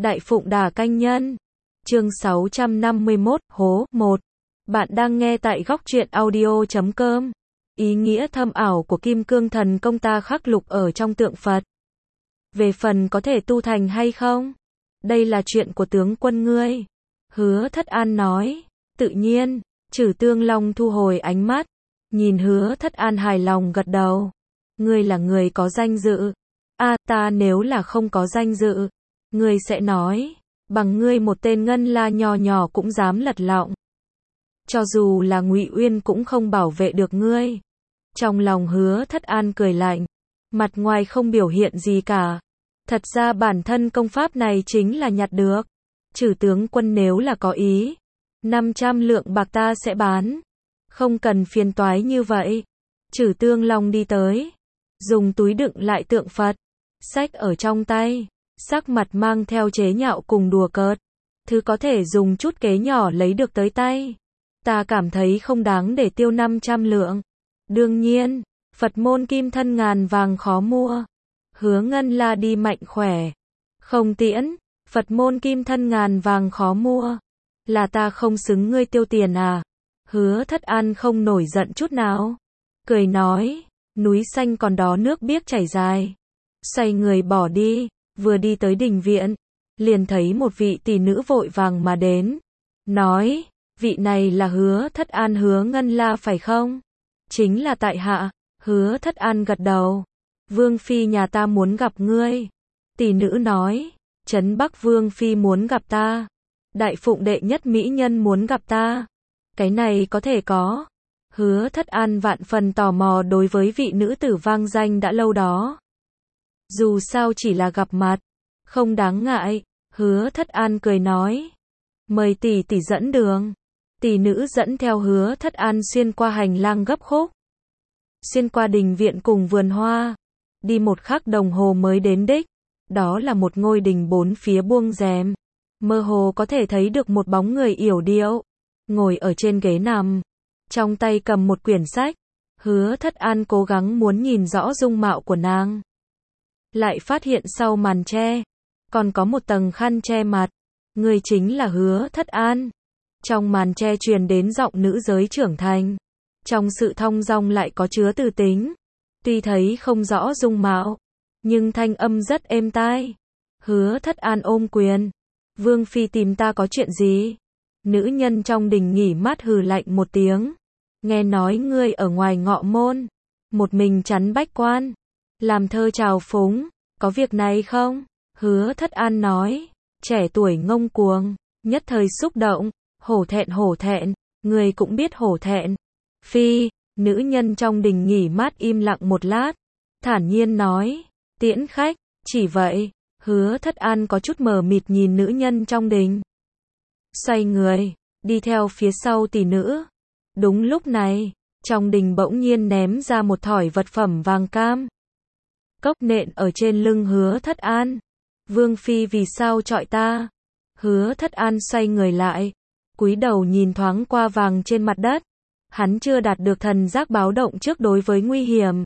Đại Phụng Đà Canh Nhân. Chương 651, Hố 1. Bạn đang nghe tại góc truyện audio.com. Ý nghĩa thâm ảo của Kim Cương Thần Công ta khắc lục ở trong tượng Phật. Về phần có thể tu thành hay không? Đây là chuyện của tướng quân ngươi. Hứa Thất An nói. Tự nhiên. Trử Tương Long thu hồi ánh mắt. Nhìn Hứa Thất An hài lòng gật đầu. Ngươi là người có danh dự. Ta nếu là không có danh dự. Ngươi sẽ nói. Bằng ngươi một tên ngân la nhỏ nhỏ cũng dám lật lọng. Cho dù là Ngụy Uyên cũng không bảo vệ được ngươi. Trong lòng Hứa Thất An cười lạnh. Mặt ngoài không biểu hiện gì cả. Thật ra bản thân công pháp này chính là nhặt được. Trử tướng quân nếu là có ý. 500 lượng bạc ta sẽ bán. Không cần phiền toái như vậy. Trử Tương Long đi tới. Dùng túi đựng lại tượng Phật. Xách ở trong tay. Sắc mặt mang theo chế nhạo cùng đùa cợt. Thứ có thể dùng chút kế nhỏ lấy được tới tay. Ta cảm thấy không đáng để tiêu 500 lượng. Đương nhiên, Phật môn kim thân ngàn vàng khó mua. Hứa Ngân La đi mạnh khỏe. Không tiễn, Phật môn kim thân ngàn vàng khó mua. Là ta không xứng ngươi tiêu tiền à? Hứa Thất An không nổi giận chút nào. Cười nói, núi xanh còn đó nước biếc chảy dài. Xoay người bỏ đi, vừa đi tới đình viện. Liền thấy một vị tỷ nữ vội vàng mà đến. Nói, vị này là Hứa Thất An Hứa Ngân La phải không? Chính là tại hạ. Hứa Thất An gật đầu. Vương phi nhà ta muốn gặp ngươi. Tỷ nữ nói, Trấn Bắc Vương phi muốn gặp ta. Đại Phụng đệ nhất mỹ nhân muốn gặp ta. Cái này có thể có. Hứa Thất An vạn phần tò mò đối với vị nữ tử vang danh đã lâu đó. Dù sao chỉ là gặp mặt, không đáng ngại. Hứa Thất An cười nói, mời tỷ tỷ dẫn đường. Tỷ nữ dẫn theo Hứa Thất An xuyên qua hành lang gấp khúc, xuyên qua đình viện cùng vườn hoa, đi một khắc đồng hồ mới đến đích. Đó là một ngôi đình bốn phía buông rèm, mơ hồ có thể thấy được một bóng người yểu điệu, ngồi ở trên ghế nằm, trong tay cầm một quyển sách. Hứa Thất An cố gắng muốn nhìn rõ dung mạo của nàng, lại phát hiện sau màn che còn có một tầng khăn che mặt. Người chính là Hứa Thất An. Trong màn che truyền đến giọng nữ giới trưởng thành, trong sự thong dong lại có chứa từ tính. Tuy thấy không rõ dung mạo, nhưng thanh âm rất êm tai. Hứa Thất An ôm quyền. Vương phi tìm ta có chuyện gì? Nữ nhân trong đình nghỉ mát hừ lạnh một tiếng. Nghe nói ngươi ở ngoài ngọ môn, một mình chắn bách quan, làm thơ trào phúng, có việc này không? Hứa Thất An nói, trẻ tuổi ngông cuồng, nhất thời xúc động, hổ thẹn, người cũng biết hổ thẹn. Phi, nữ nhân trong đình nghỉ mát im lặng một lát, thản nhiên nói, tiễn khách, chỉ vậy. Hứa Thất An có chút mờ mịt nhìn nữ nhân trong đình. Xoay người, đi theo phía sau tỷ nữ. Đúng lúc này, trong đình bỗng nhiên ném ra một thỏi vật phẩm vàng cam. Cốc nện ở trên lưng Hứa Thất An. Vương phi vì sao chọi ta? Hứa Thất An xoay người lại, cúi đầu nhìn thoáng qua vàng trên mặt đất. Hắn chưa đạt được thần giác báo động trước đối với nguy hiểm.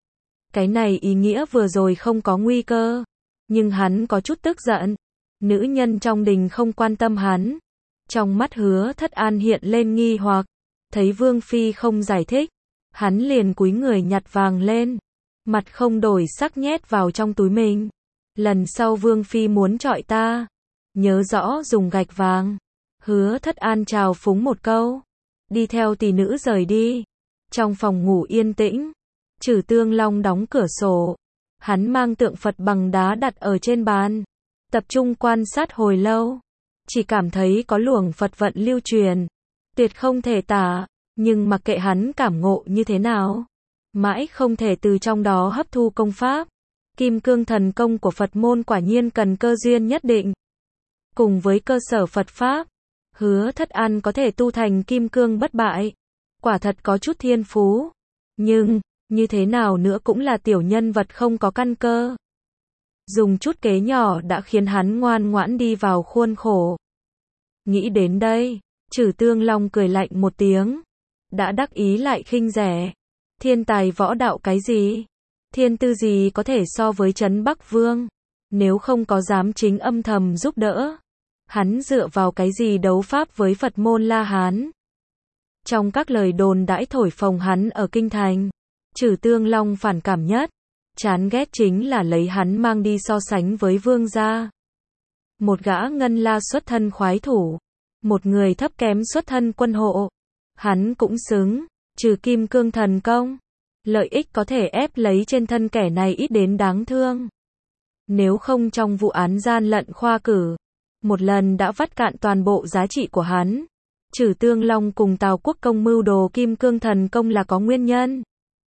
Cái này ý nghĩa vừa rồi không có nguy cơ, nhưng hắn có chút tức giận. Nữ nhân trong đình không quan tâm hắn. Trong mắt Hứa Thất An hiện lên nghi hoặc, thấy Vương phi không giải thích, hắn liền cúi người nhặt vàng lên, mặt không đổi sắc nhét vào trong túi mình. Lần sau Vương phi muốn chọi ta, nhớ rõ dùng gạch vàng. Hứa Thất An chào phúng một câu, đi theo tỷ nữ rời đi. Trong phòng ngủ yên tĩnh, Trử Tương Long đóng cửa sổ. Hắn mang tượng Phật bằng đá đặt ở trên bàn, tập trung quan sát hồi lâu. Chỉ cảm thấy có luồng Phật vận lưu truyền, tuyệt không thể tả. Nhưng mặc kệ hắn cảm ngộ như thế nào, mãi không thể từ trong đó hấp thu công pháp. Kim Cương Thần Công của Phật môn quả nhiên cần cơ duyên nhất định. Cùng với cơ sở Phật Pháp, Hứa Thất An có thể tu thành Kim Cương bất bại. Quả thật có chút thiên phú. Nhưng, như thế nào nữa cũng là tiểu nhân vật không có căn cơ. Dùng chút kế nhỏ đã khiến hắn ngoan ngoãn đi vào khuôn khổ. Nghĩ đến đây, Trử Tương Long cười lạnh một tiếng. Đã đắc ý lại khinh rẻ. Thiên tài võ đạo cái gì? Thiên tư gì có thể so với Trấn Bắc Vương? Nếu không có dám chính âm thầm giúp đỡ, hắn dựa vào cái gì đấu pháp với Phật môn La Hán? Trong các lời đồn đãi thổi phồng hắn ở kinh thành, Trừ Tương Long phản cảm nhất, chán ghét chính là lấy hắn mang đi so sánh với vương gia. Một gã ngân la xuất thân khoái thủ, một người thấp kém xuất thân quân hộ, hắn cũng xứng, trừ kim cương thần công, lợi ích có thể ép lấy trên thân kẻ này ít đến đáng thương. Nếu không trong vụ án gian lận khoa cử, một lần đã vắt cạn toàn bộ giá trị của hắn. Trừ Tương Long cùng Tào Quốc Công mưu đồ kim cương thần công là có nguyên nhân.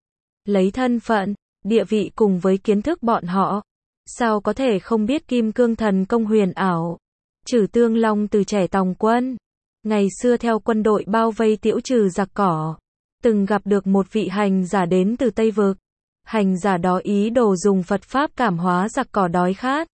Lấy thân phận, địa vị cùng với kiến thức bọn họ, sao có thể không biết kim cương thần công huyền ảo. Trừ Tương Long từ trẻ tòng quân, ngày xưa theo quân đội bao vây tiễu trừ giặc cỏ, từng gặp được một vị hành giả đến từ Tây Vực. Hành giả đó ý đồ dùng Phật Pháp cảm hóa giặc cỏ đói khát,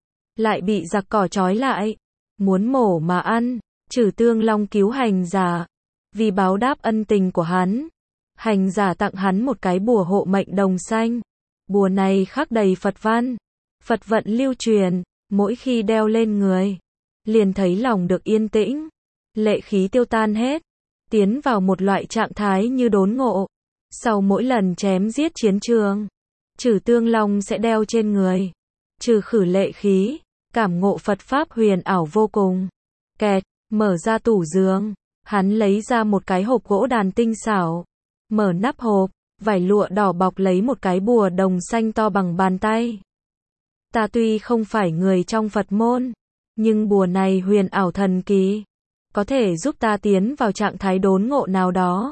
lại bị giặc cỏ trói lại, muốn mổ mà ăn. Trừ Tương Long cứu hành giả, vì báo đáp ân tình của hắn, hành giả tặng hắn một cái bùa hộ mệnh đồng xanh. Bùa này khắc đầy Phật văn, Phật vận lưu truyền, mỗi khi đeo lên người, liền thấy lòng được yên tĩnh, lệ khí tiêu tan hết, tiến vào một loại trạng thái như đốn ngộ. Sau mỗi lần chém giết chiến trường, Trừ Tương Long sẽ đeo trên người, trừ khử lệ khí, cảm ngộ Phật Pháp huyền ảo vô cùng. Kẹt, mở ra tủ giường, hắn lấy ra một cái hộp gỗ đàn tinh xảo, mở nắp hộp, vải lụa đỏ bọc lấy một cái bùa đồng xanh to bằng bàn tay. Ta tuy không phải người trong Phật môn, nhưng bùa này huyền ảo thần kỳ, có thể giúp ta tiến vào trạng thái đốn ngộ nào đó.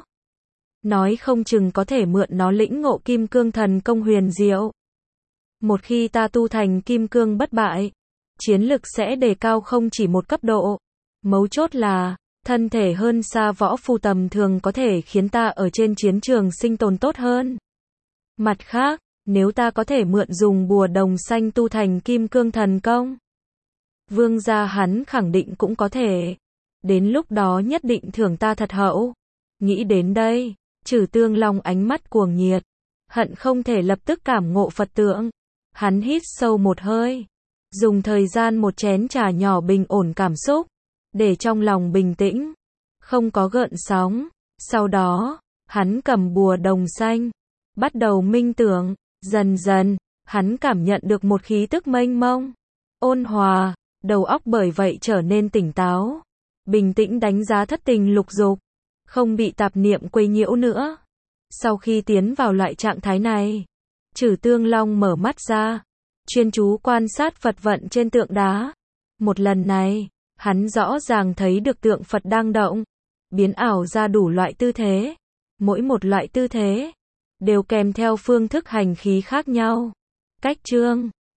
Nói không chừng có thể mượn nó lĩnh ngộ kim cương thần công huyền diệu. Một khi ta tu thành kim cương bất bại, chiến lực sẽ đề cao không chỉ một cấp độ. Mấu chốt là, thân thể hơn xa võ phu tầm thường có thể khiến ta ở trên chiến trường sinh tồn tốt hơn. Mặt khác, nếu ta có thể mượn dùng bùa đồng xanh tu thành kim cương thần công, vương gia hắn khẳng định cũng có thể. Đến lúc đó nhất định thưởng ta thật hậu. Nghĩ đến đây, Trừ Tương Long ánh mắt cuồng nhiệt, hận không thể lập tức cảm ngộ Phật tượng. Hắn hít sâu một hơi, dùng thời gian một chén trà nhỏ bình ổn cảm xúc, để trong lòng bình tĩnh, không có gợn sóng. Sau đó, hắn cầm bùa đồng xanh, bắt đầu minh tưởng. Dần dần, hắn cảm nhận được một khí tức mênh mông, ôn hòa, đầu óc bởi vậy trở nên tỉnh táo, bình tĩnh đánh giá thất tình lục dục, không bị tạp niệm quấy nhiễu nữa. Sau khi tiến vào loại trạng thái này, Trừ Tương Long mở mắt ra, chuyên chú quan sát Phật vận trên tượng đá. Một lần này, hắn rõ ràng thấy được tượng Phật đang động, biến ảo ra đủ loại tư thế. Mỗi một loại tư thế đều kèm theo phương thức hành khí khác nhau. Cách chương